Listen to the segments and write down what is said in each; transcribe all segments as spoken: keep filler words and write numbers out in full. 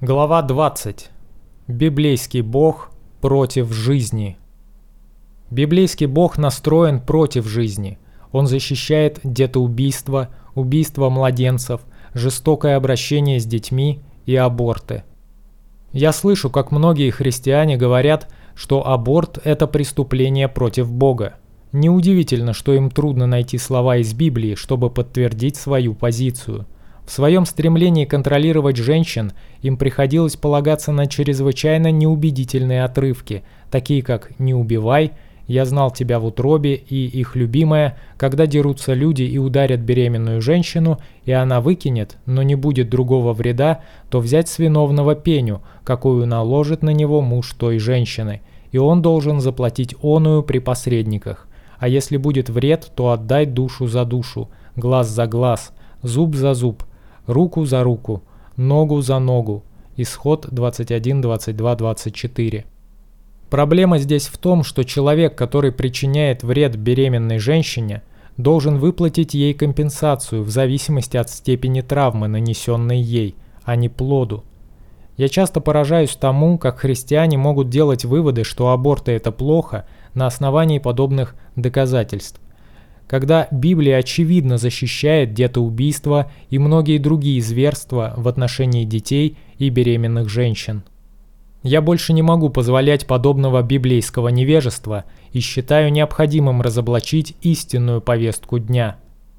Глава двадцать. Библейский Бог против жизни. Библейский Бог настроен против жизни. Он защищает детоубийство, убийство младенцев, жестокое обращение с детьми и аборты. Я слышу, как многие христиане говорят, что аборт – это преступление против Бога. Неудивительно, что им трудно найти слова из Библии, чтобы подтвердить свою позицию. В своем стремлении контролировать женщин им приходилось полагаться на чрезвычайно неубедительные отрывки, такие как «Не убивай», «Я знал тебя в утробе» и их любимое «Когда дерутся люди и ударят беременную женщину, и она выкинет, но не будет другого вреда, то взять с виновного пеню, какую наложит на него муж той женщины, и он должен заплатить оную при посредниках. А если будет вред, то отдай душу за душу, глаз за глаз, зуб за зуб, руку за руку, ногу за ногу. Исход двадцать один, двадцать два, двадцать четыре. Проблема здесь в том, что человек, который причиняет вред беременной женщине, должен выплатить ей компенсацию в зависимости от степени травмы, нанесенной ей, а не плоду. Я часто поражаюсь тому, как христиане могут делать выводы, что аборты – это плохо, на основании подобных доказательств. Когда Библия очевидно защищает детоубийство и многие другие зверства в отношении детей и беременных женщин. Я больше не могу позволять подобного библейского невежества и считаю необходимым разоблачить истинную повестку дня.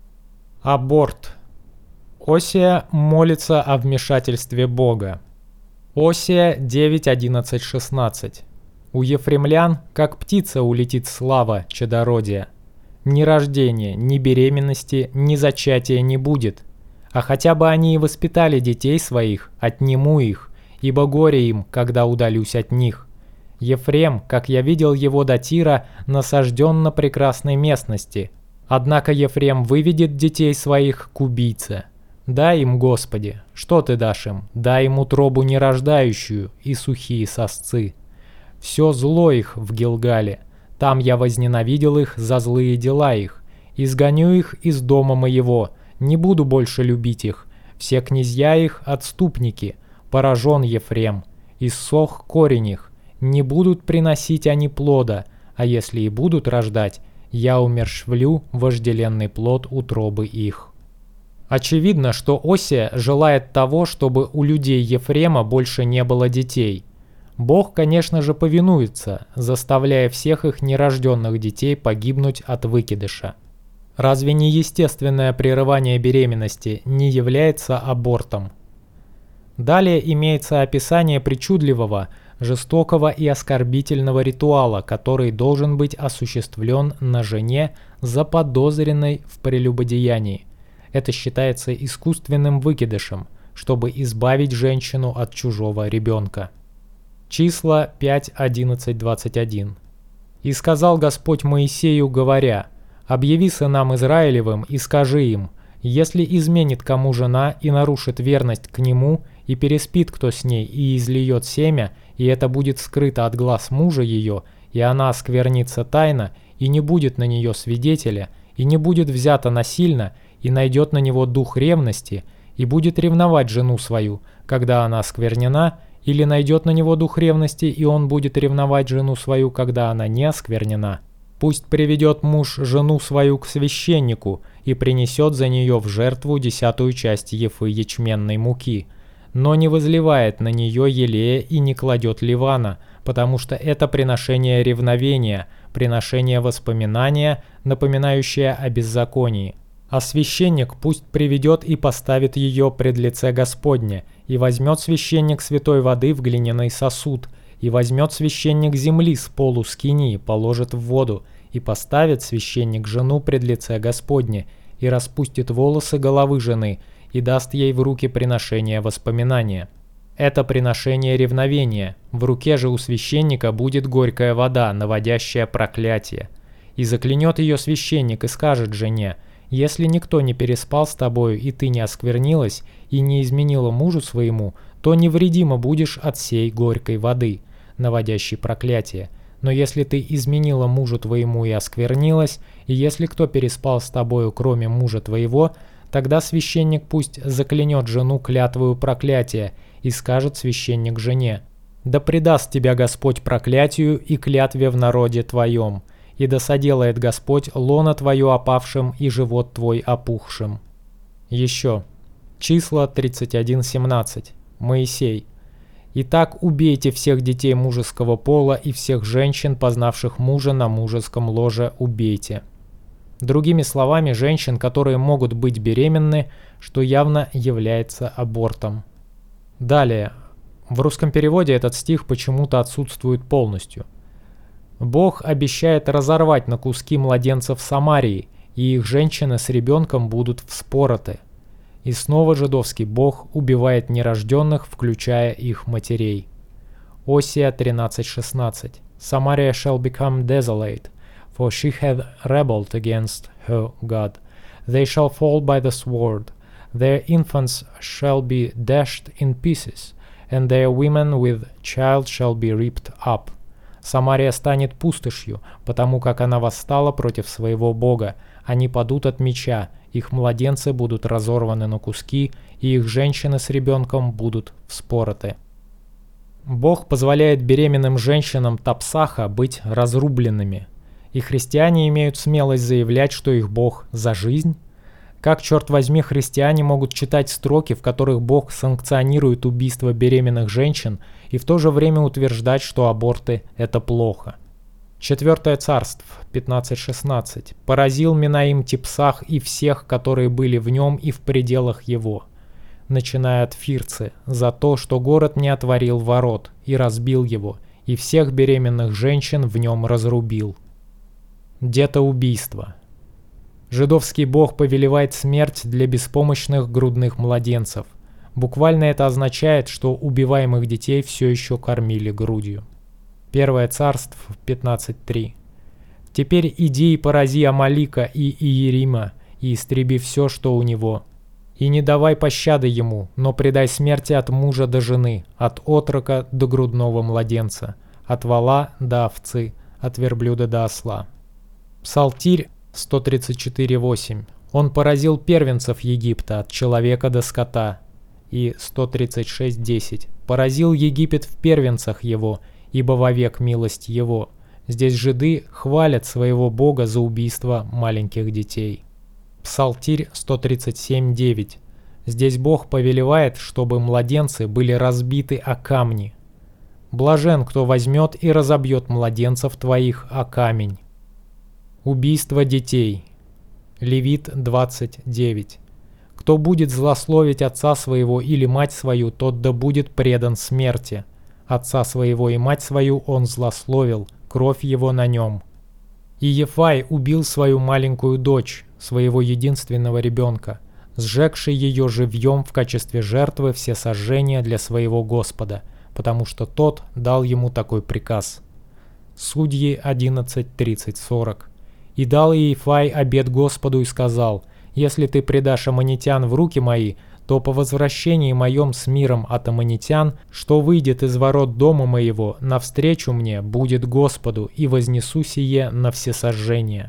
Аборт. Осия молится о вмешательстве Бога. Осия девять, одиннадцать, шестнадцать. У ефремлян, как птица, улетит слава чадородия. Ни рождения, ни беременности, ни зачатия не будет. А хотя бы они и воспитали детей своих, отниму их, ибо горе им, когда удалюсь от них. Ефрем, как я видел его до Тира, насажден на прекрасной местности. Однако Ефрем выведет детей своих к убийце. Дай им, Господи, что ты дашь им? Дай им утробу нерождающую и сухие сосцы. Все зло их в Гилгале. Там я возненавидел их за злые дела их. Изгоню их из дома моего, не буду больше любить их. Все князья их – отступники. Поражен Ефрем, иссох корень их. Не будут приносить они плода, а если и будут рождать, я умерщвлю вожделенный плод утробы их. Очевидно, что Осия желает того, чтобы у людей Ефрема больше не было детей. Бог, конечно же, повинуется, заставляя всех их нерожденных детей погибнуть от выкидыша. Разве не естественное прерывание беременности не является абортом? Далее имеется описание причудливого, жестокого и оскорбительного ритуала, который должен быть осуществлен на жене, заподозренной в прелюбодеянии. Это считается искусственным выкидышем, чтобы избавить женщину от чужого ребенка. Числа пять, одиннадцать, двадцать один. «И сказал Господь Моисею, говоря, объяви сынам Израилевым и скажи им, если изменит кому жена и нарушит верность к нему, и переспит кто с ней и излиет семя, и это будет скрыто от глаз мужа ее, и она осквернится тайно, и не будет на нее свидетеля, и не будет взята насильно, и найдет на него дух ревности, и будет ревновать жену свою, когда она осквернена, или найдет на него дух ревности, и он будет ревновать жену свою, когда она не осквернена. Пусть приведет муж жену свою к священнику и принесет за нее в жертву десятую часть ефы ячменной муки, но не возливает на нее елея и не кладет ливана, потому что это приношение ревновения, приношение воспоминания, напоминающее о беззаконии. А священник пусть приведет и поставит ее пред лице Господне, и возьмет священник святой воды в глиняный сосуд, и возьмет священник земли с полу скинии, положит в воду, и поставит священник жену пред лице Господне, и распустит волосы головы жены, и даст ей в руки приношение воспоминания. Это приношение ревновения, в руке же у священника будет горькая вода, наводящая проклятие. И заклянет ее священник и скажет жене, если никто не переспал с тобою, и ты не осквернилась, и не изменила мужу своему, то невредимо будешь от сей горькой воды, наводящей проклятие. Но если ты изменила мужу твоему и осквернилась, и если кто переспал с тобою, кроме мужа твоего, Тогда священник пусть заклянет жену клятвою проклятия, и скажет священник жене: «Да предаст тебя Господь проклятию и клятве в народе твоем, и да соделает Господь лоно твое опавшим и живот твой опухшим». Еще. Числа тридцать один семнадцать. Моисей. «Итак, убейте всех детей мужеского пола и всех женщин, познавших мужа на мужеском ложе, убейте». Другими словами, женщин, которые могут быть беременны, что явно является абортом. Далее. В русском переводе этот стих почему-то отсутствует полностью. Бог обещает разорвать на куски младенцев Самарии, и их женщины с ребенком будут вспороты. И снова жидовский Бог убивает нерожденных, включая их матерей. Осия тринадцать шестнадцать. Samaria shall become desolate, for she hath rebelled against her God. They shall fall by the sword, their infants shall be dashed in pieces, and their women with child shall be ripped up. Самария станет пустошью, потому как она восстала против своего Бога. Они падут от меча, их младенцы будут разорваны на куски, и их женщины с ребенком будут вспороты. Бог позволяет беременным женщинам Тапсаха быть разрубленными. И христиане имеют смелость заявлять, что их Бог за жизнь? Как, черт возьми, христиане могут читать строки, в которых Бог санкционирует убийство беременных женщин, и в то же время утверждать, что аборты – это плохо? Четвертое царство, пятнадцать шестнадцать. «Поразил Минаим Типсах и всех, которые были в нем и в пределах его, начиная от Фирцы, за то, что город не отворил ворот, и разбил его, и всех беременных женщин в нем разрубил». Детоубийство. Жидовский бог повелевает смерть для беспомощных грудных младенцев. Буквально это означает, что убиваемых детей все еще кормили грудью. Первое царство пятнадцать три. «Теперь иди и порази Амалика и Иерима, и истреби все, что у него. И не давай пощады ему, но предай смерти от мужа до жены, от отрока до грудного младенца, от вола до овцы, от верблюда до осла». Псалтирь сто тридцать четыре восемь. «Он поразил первенцев Египта от человека до скота». И сто тридцать шесть десять. «Поразил Египет в первенцах его, ибо вовек милость его». Здесь жиды хвалят своего Бога за убийство маленьких детей. Псалтирь сто тридцать семь девять. Здесь Бог повелевает, чтобы младенцы были разбиты о камни. «Блажен, кто возьмет и разобьет младенцев твоих о камень». Убийство детей. Левит двадцать девять. «Кто будет злословить отца своего или мать свою, тот да будет предан смерти. Отца своего и мать свою он злословил, кровь его на нем». И Ефай убил свою маленькую дочь, своего единственного ребенка, сжегший ее живьем в качестве жертвы всесожжения для своего Господа, потому что тот дал ему такой приказ. Судьи одиннадцать тридцать сорок. «И дал Иефай обет Господу и сказал: если ты предашь аммонитян в руки мои, то по возвращении моем с миром от аммонитян, что выйдет из ворот дома моего, навстречу мне будет Господу, и вознесу сие на всесожжение».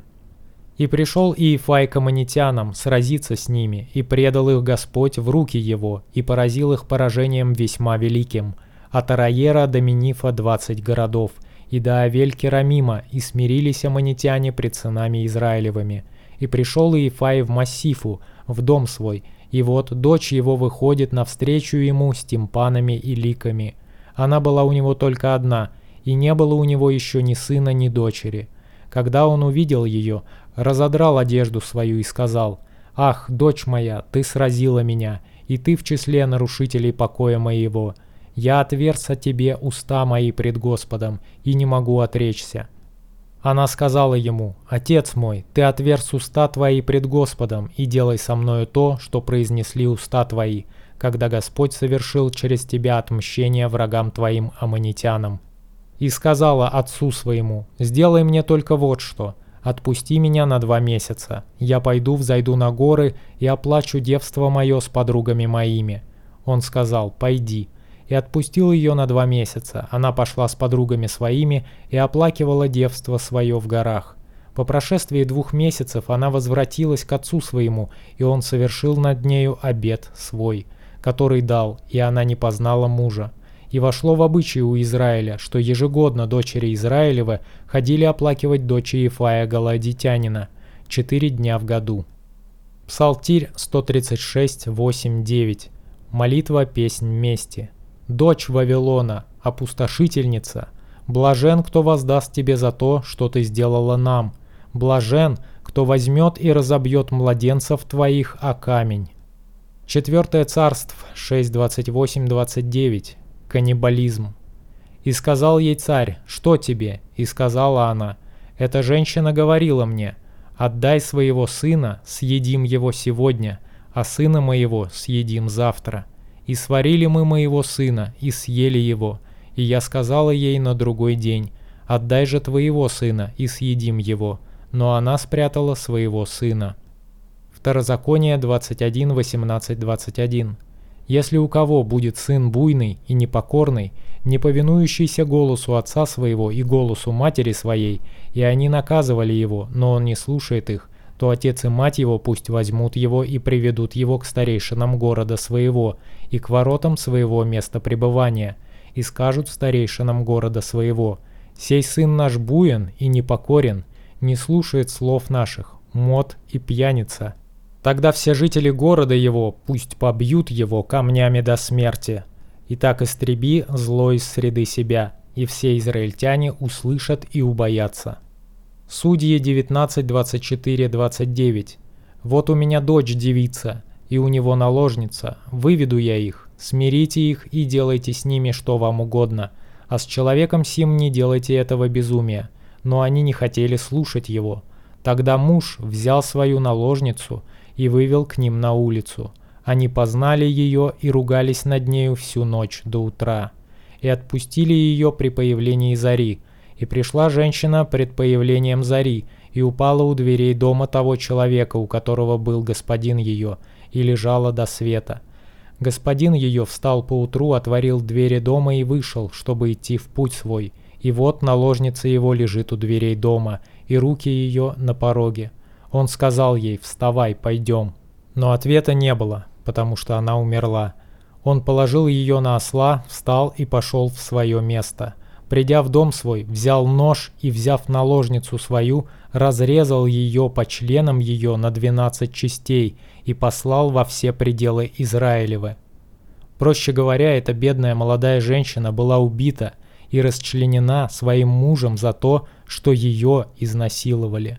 И пришел Иефай к аммонитянам сразиться с ними, и предал их Господь в руки его, и поразил их поражением весьма великим. От Араера до Минифа двадцать городов, и до Авель-Керамима, и смирились аммонитяне пред сынами Израилевыми. И пришел Иефай в Массифу, в дом свой, и вот дочь его выходит навстречу ему с тимпанами и ликами. Она была у него только одна, и не было у него еще ни сына, ни дочери. Когда он увидел ее, разодрал одежду свою и сказал: «Ах, дочь моя, ты сразила меня, и ты в числе нарушителей покоя моего. Я отверз от тебе уста мои пред Господом, и не могу отречься». Она сказала ему: «Отец мой, ты отверз уста твои пред Господом, и делай со мною то, что произнесли уста твои, когда Господь совершил через тебя отмщение врагам твоим аммонитянам». И сказала отцу своему: «Сделай мне только вот что, отпусти меня на два месяца, я пойду взойду на горы и оплачу девство мое с подругами моими». Он сказал: «Пойди». И отпустил ее на два месяца. Она пошла с подругами своими и оплакивала девство свое в горах. По прошествии двух месяцев она возвратилась к отцу своему, и он совершил над нею обет свой, который дал, и она не познала мужа. И вошло в обычай у Израиля, что ежегодно дочери Израилевы ходили оплакивать дочь Иефая Галаадитянина четыре дня в году. Псалтирь сто тридцать шесть, восемь, девять. Молитва, песнь мести. Дочь Вавилона, опустошительница, блажен, кто воздаст тебе за то, что ты сделала нам. Блажен, кто возьмет и разобьет младенцев твоих о камень. Четвертое царство, шесть, двадцать восемь, двадцать девять. Каннибализм. И сказал ей царь: что тебе? И сказала она: эта женщина говорила мне: отдай своего сына, съедим его сегодня, а сына моего съедим завтра. И сварили мы моего сына, и съели его. И я сказала ей на другой день: отдай же твоего сына, и съедим его. Но она спрятала своего сына. Второзаконие двадцать один, восемнадцать, двадцать один. Если у кого будет сын буйный и непокорный, не повинующийся голосу отца своего и голосу матери своей, и они наказывали его, но он не слушает их, то отец и мать его пусть возьмут его и приведут его к старейшинам города своего и к воротам своего места пребывания, и скажут старейшинам города своего: «Сей сын наш буен и непокорен, не слушает слов наших, мот и пьяница». Тогда все жители города его пусть побьют его камнями до смерти. И так истреби зло из среды себя, и все израильтяне услышат и убоятся. Судьи девятнадцать, двадцать четыре, двадцать девять. Вот у меня дочь девица, и у него наложница, выведу я их, смирите их и делайте с ними что вам угодно, а с человеком сим не делайте этого безумия. Но они не хотели слушать его. Тогда муж взял свою наложницу и вывел к ним на улицу. Они познали ее и ругались над нею всю ночь до утра. И отпустили ее при появлении зари. И пришла женщина пред появлением зари, и упала у дверей дома того человека, у которого был господин ее, и лежала до света. Господин ее встал поутру, отворил двери дома и вышел, чтобы идти в путь свой. И вот наложница его лежит у дверей дома, и руки ее на пороге. Он сказал ей: «Вставай, пойдем». Но ответа не было, потому что она умерла. Он положил ее на осла, встал и пошел в свое место. Придя в дом свой, взял нож и, взяв наложницу свою, разрезал ее по членам ее на двенадцать частей и послал во все пределы Израилевы. Проще говоря, эта бедная молодая женщина была убита и расчленена своим мужем за то, что ее изнасиловали.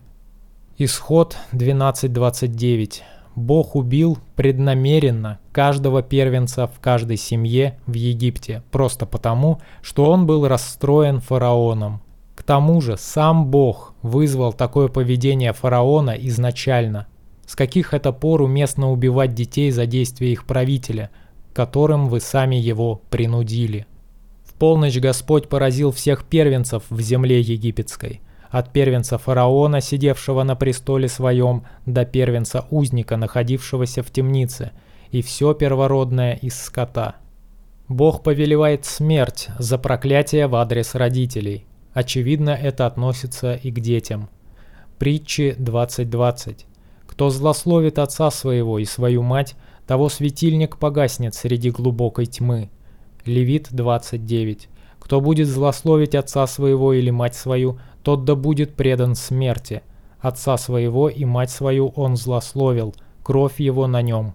Исход двенадцать, двадцать девять. Бог убил преднамеренно каждого первенца в каждой семье в Египте, просто потому, что он был расстроен фараоном. К тому же сам Бог вызвал такое поведение фараона изначально. С каких это пор уместно убивать детей за действия их правителя, которым вы сами его принудили? В полночь Господь поразил всех первенцев в земле египетской. От первенца фараона, сидевшего на престоле своем, до первенца узника, находившегося в темнице, и все первородное из скота. Бог повелевает смерть за проклятие в адрес родителей. Очевидно, это относится и к детям. Притчи двадцать двадцать. Кто злословит отца своего и свою мать, того светильник погаснет среди глубокой тьмы. Левит двадцать девять. Кто будет злословить отца своего или мать свою, тот да будет предан смерти. Отца своего и мать свою он злословил, кровь его на нем.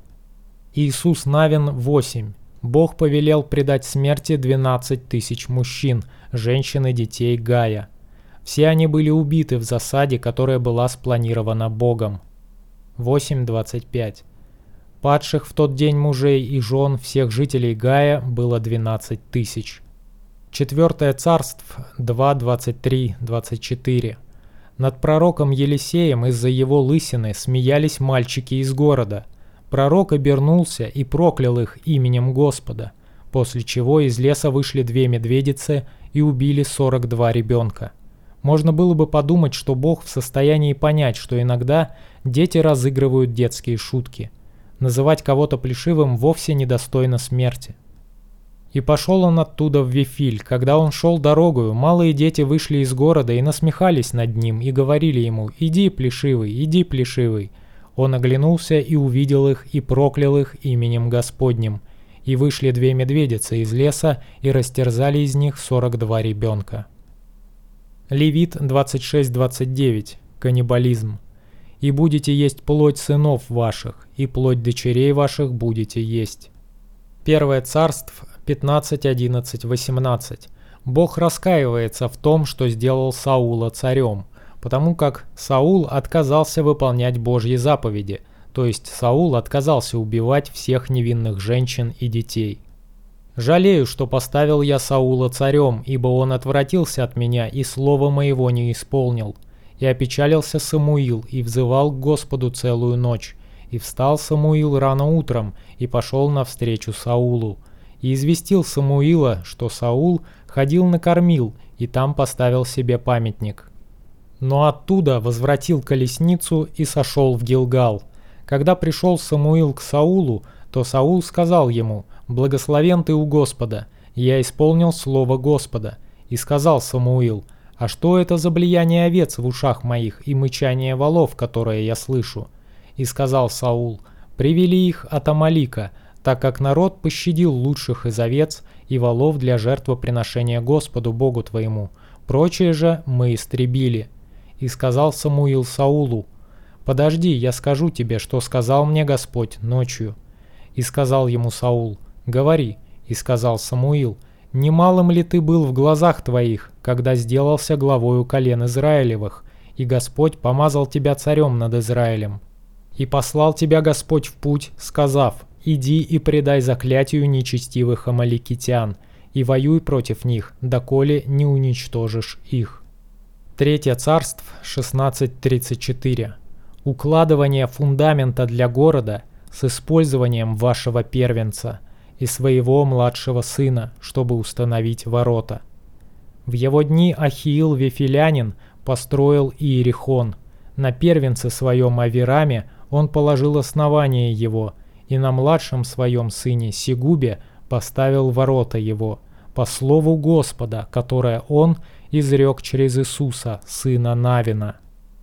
Иисус Навин восемь. Бог повелел предать смерти двенадцать тысяч мужчин, женщин и детей Гая. Все они были убиты в засаде, которая была спланирована Богом. восемь двадцать пять. Падших в тот день мужей и жен всех жителей Гая было двенадцать тысяч. Четвертое царство два двадцать три двадцать четыре. Над пророком Елисеем из-за его лысины смеялись мальчики из города. Пророк обернулся и проклял их именем Господа, после чего из леса вышли две медведицы и убили сорок два ребенка. Можно было бы подумать, что Бог в состоянии понять, что иногда дети разыгрывают детские шутки. Называть кого-то плешивым вовсе недостойно смерти. И пошел он оттуда в Вифиль. Когда он шел дорогою, малые дети вышли из города и насмехались над ним, и говорили ему: «Иди, плешивый, иди, плешивый». Он оглянулся и увидел их, и проклял их именем Господним. И вышли две медведицы из леса, и растерзали из них сорок два ребенка. Левит двадцать шесть двадцать девять. Каннибализм. «И будете есть плоть сынов ваших, и плоть дочерей ваших будете есть». Первое Царств пятнадцать одиннадцать восемнадцать. Бог раскаивается в том, что сделал Саула царем, потому как Саул отказался выполнять Божьи заповеди, то есть Саул отказался убивать всех невинных женщин и детей. «Жалею, что поставил я Саула царем, ибо он отвратился от меня и слова моего не исполнил. И опечалился Самуил, и взывал к Господу целую ночь. И встал Самуил рано утром, и пошел навстречу Саулу. И известил Самуила, что Саул ходил на Кормил, и там поставил себе памятник. Но оттуда возвратил колесницу и сошел в Гилгал. Когда пришел Самуил к Саулу, то Саул сказал ему: «Благословен ты у Господа, я исполнил слово Господа». И сказал Самуил: «А что это за блияние овец в ушах моих и мычание волов, которое я слышу?» И сказал Саул: «Привели их от Амалика, так как народ пощадил лучших из овец и волов для жертвоприношения Господу Богу твоему. Прочее же мы истребили». И сказал Самуил Саулу: «Подожди, я скажу тебе, что сказал мне Господь ночью». И сказал ему Саул: «Говори». И сказал Самуил: «Немалым ли ты был в глазах твоих, когда сделался главою колен Израилевых, и Господь помазал тебя царем над Израилем? И послал тебя Господь в путь, сказав: иди и предай заклятию нечестивых амаликитян, и воюй против них, доколе не уничтожишь их». Третье Царств шестнадцать тридцать четыре. Укладывание фундамента для города с использованием вашего первенца и своего младшего сына, чтобы установить ворота. В его дни Ахиил Вифилянин построил Иерихон. На первенце своем Авираме он положил основание его, и на младшем своем сыне Сегубе поставил ворота его, по слову Господа, которое он изрек через Иисуса, сына Навина.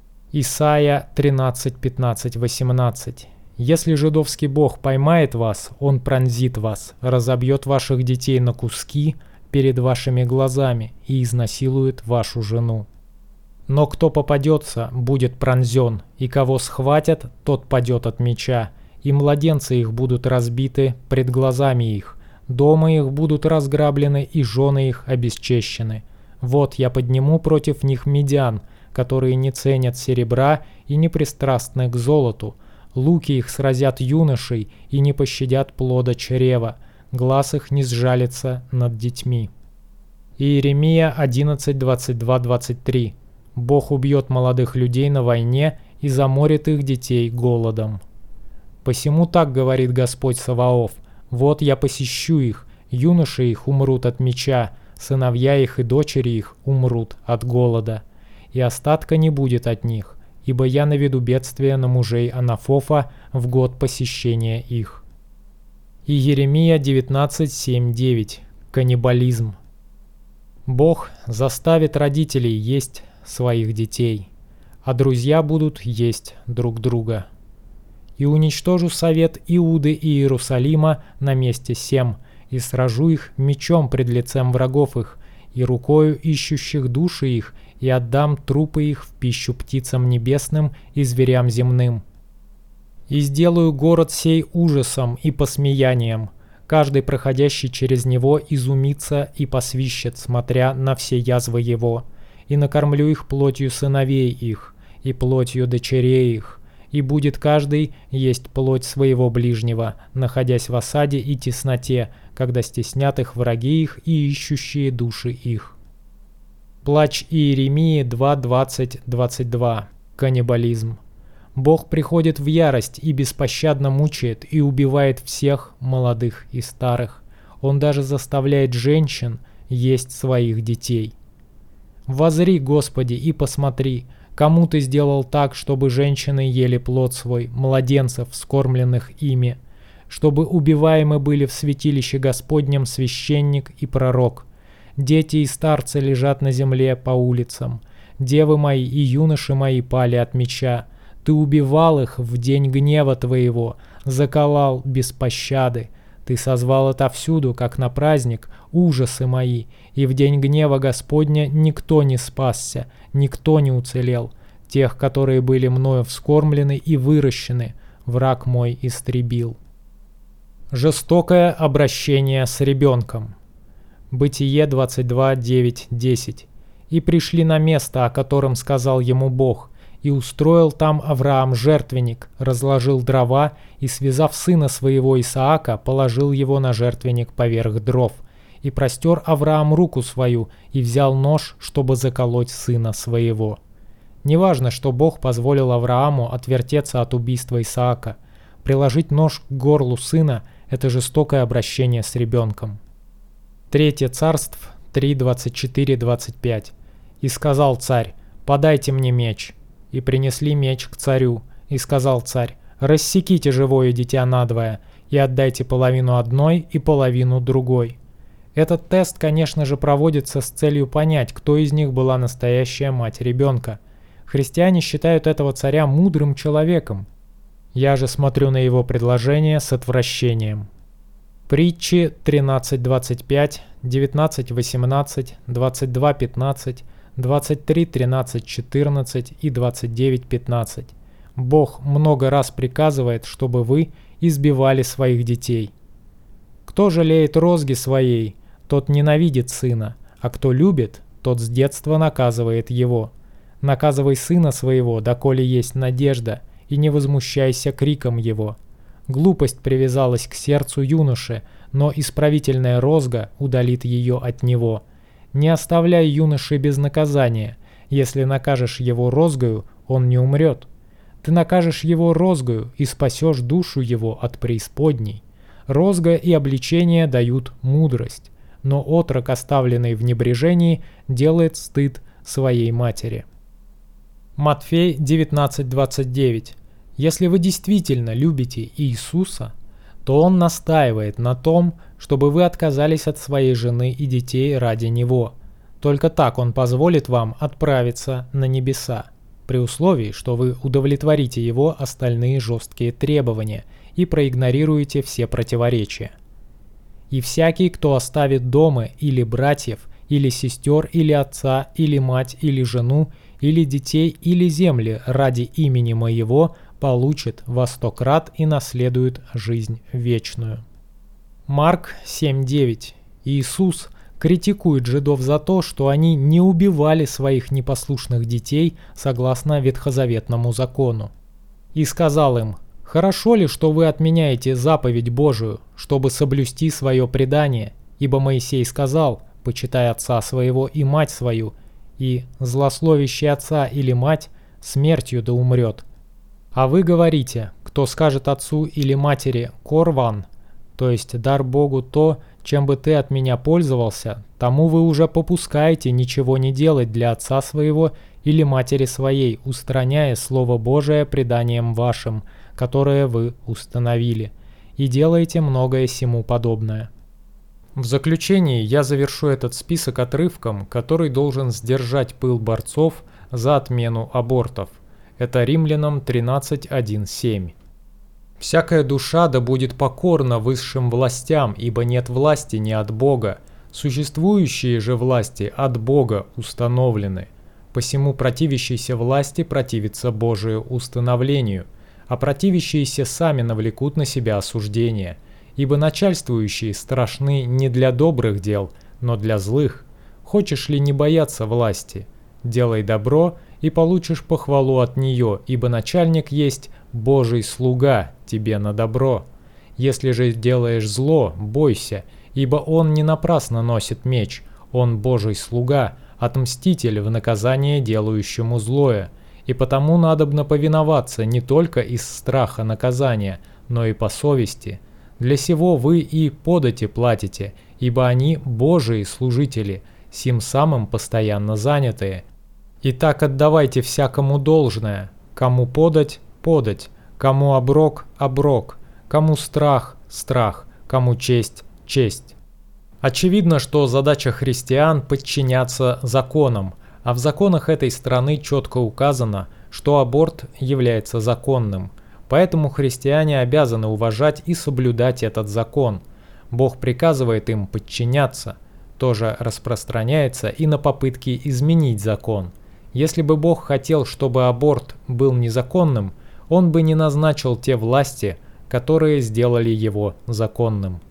Исайя тринадцать пятнадцать восемнадцать. «Если жидовский бог поймает вас, он пронзит вас, разобьет ваших детей на куски перед вашими глазами и изнасилует вашу жену. Но кто попадется, будет пронзен, и кого схватят, тот падет от меча, и младенцы их будут разбиты пред глазами их, дома их будут разграблены, и жены их обесчещены. Вот я подниму против них медян, которые не ценят серебра и не пристрастны к золоту. Луки их сразят юношей и не пощадят плода чрева, глаз их не сжалится над детьми». Иеремия одиннадцать двадцать два двадцать три. «Бог убьет молодых людей на войне и заморит их детей голодом. Посему так говорит Господь Саваоф: вот я посещу их, юноши их умрут от меча, сыновья их и дочери их умрут от голода, и остатка не будет от них, ибо я наведу бедствие на мужей Анафофа в год посещения их». И Иеремия девятнадцать семь девять. Каннибализм. Бог заставит родителей есть своих детей, а друзья будут есть друг друга. «И уничтожу совет Иуды и Иерусалима на месте сем, и сражу их мечом пред лицем врагов их, и рукою ищущих души их, и отдам трупы их в пищу птицам небесным и зверям земным. И сделаю город сей ужасом и посмеянием. Каждый, проходящий через него, изумится и посвищет, смотря на все язвы его. И накормлю их плотью сыновей их, и плотью дочерей их. И будет каждый есть плоть своего ближнего, находясь в осаде и тесноте, когда стеснят их враги их и ищущие души их». Плач Иеремии два двадцать двадцать два. Каннибализм. Бог приходит в ярость и беспощадно мучает и убивает всех, молодых и старых. Он даже заставляет женщин есть своих детей. «Возри, Господи, и посмотри, кому Ты сделал так, чтобы женщины ели плод свой, младенцев, скормленных ими. чтобы убиваемы были в святилище Господнем священник и пророк. Дети и старцы лежат на земле по улицам. Девы мои и юноши мои пали от меча. Ты убивал их в день гнева твоего, заколал без пощады. Ты созвал отовсюду, как на праздник, ужасы мои, и в день гнева Господня никто не спасся, никто не уцелел. Тех, которые были мною вскормлены и выращены, враг мой истребил. Жестокое обращение с ребенком. Бытие двадцать два, девять, десять. «И пришли на место, о котором сказал ему Бог, и устроил там Авраам жертвенник, разложил дрова и, связав сына своего Исаака, положил его на жертвенник поверх дров. И простер Авраам руку свою и взял нож, чтобы заколоть сына своего». Неважно, что Бог позволил Аврааму отвертеться от убийства Исаака. Приложить нож к горлу сына – это жестокое обращение с ребенком. Третье Царств три, двадцать четыре, двадцать пять. «И сказал царь: подайте мне меч. И принесли меч к царю. И сказал царь: рассеките живое дитя надвое, и отдайте половину одной и половину другой». Этот тест, конечно же, проводится с целью понять, кто из них была настоящая мать ребенка. Христиане считают этого царя мудрым человеком. Я же смотрю на его предложение с отвращением. Притчи тринадцать двадцать пять, девятнадцать восемнадцать, двадцать два пятнадцать, двадцать три тринадцать четырнадцать и двадцать девять пятнадцать. Бог много раз приказывает, чтобы вы избивали своих детей. Кто жалеет розги своей, тот ненавидит сына, а кто любит, тот с детства наказывает его. Наказывай сына своего, доколе есть надежда, и не возмущайся криком его. Глупость привязалась к сердцу юноши, но исправительная розга удалит ее от него. Не оставляй юноши без наказания. Если накажешь его розгою, он не умрет. Ты накажешь его розгою и спасешь душу его от преисподней. Розга и обличение дают мудрость, но отрок, оставленный в небрежении, делает стыд своей матери. Матфей девятнадцать двадцать девять. Если вы действительно любите Иисуса, то Он настаивает на том, чтобы вы отказались от своей жены и детей ради Него. Только так Он позволит вам отправиться на небеса, при условии, что вы удовлетворите Его остальные жесткие требования и проигнорируете все противоречия. «И всякий, кто оставит дома или братьев, или сестер, или отца, или мать, или жену, или детей, или земли ради имени Моего, получит во сто крат и наследует жизнь вечную». Марк семь девять. Иисус критикует жидов за то, что они не убивали своих непослушных детей согласно ветхозаветному закону. «И сказал им: хорошо ли, что вы отменяете заповедь Божию, чтобы соблюсти свое предание? Ибо Моисей сказал: почитай отца своего и мать свою, и злословящий отца или мать смертью да умрет. А вы говорите: кто скажет отцу или матери корван, то есть дар Богу то, чем бы ты от меня пользовался, тому вы уже попускаете ничего не делать для отца своего или матери своей, устраняя Слово Божие преданием вашим, которое вы установили, и делаете многое сему подобное». В заключении я завершу этот список отрывком, который должен сдержать пыл борцов за отмену абортов. Это Римлянам тринадцать один семь. «Всякая душа да будет покорна высшим властям, ибо нет власти не от Бога. Существующие же власти от Бога установлены. Посему противящийся власти противится Божию установлению, а противящиеся сами навлекут на себя осуждение. Ибо начальствующие страшны не для добрых дел, но для злых. Хочешь ли не бояться власти? Делай добро, и получишь похвалу от нее, ибо начальник есть Божий слуга тебе на добро. Если же делаешь зло, бойся, ибо он не напрасно носит меч, он Божий слуга, отмститель в наказание делающему злое. И потому надобно повиноваться не только из страха наказания, но и по совести. Для сего вы и подати платите, ибо они Божии служители, сим самым постоянно занятые. Итак, отдавайте всякому должное, кому подать – подать, кому оброк – оброк, кому страх страх, кому честь – честь. Очевидно, что задача христиан – подчиняться законам, а в законах этой страны четко указано, что аборт является законным. Поэтому христиане обязаны уважать и соблюдать этот закон. Бог приказывает им подчиняться. Тоже распространяется и на попытки изменить закон. Если бы Бог хотел, чтобы аборт был незаконным, Он бы не назначил те власти, которые сделали его законным.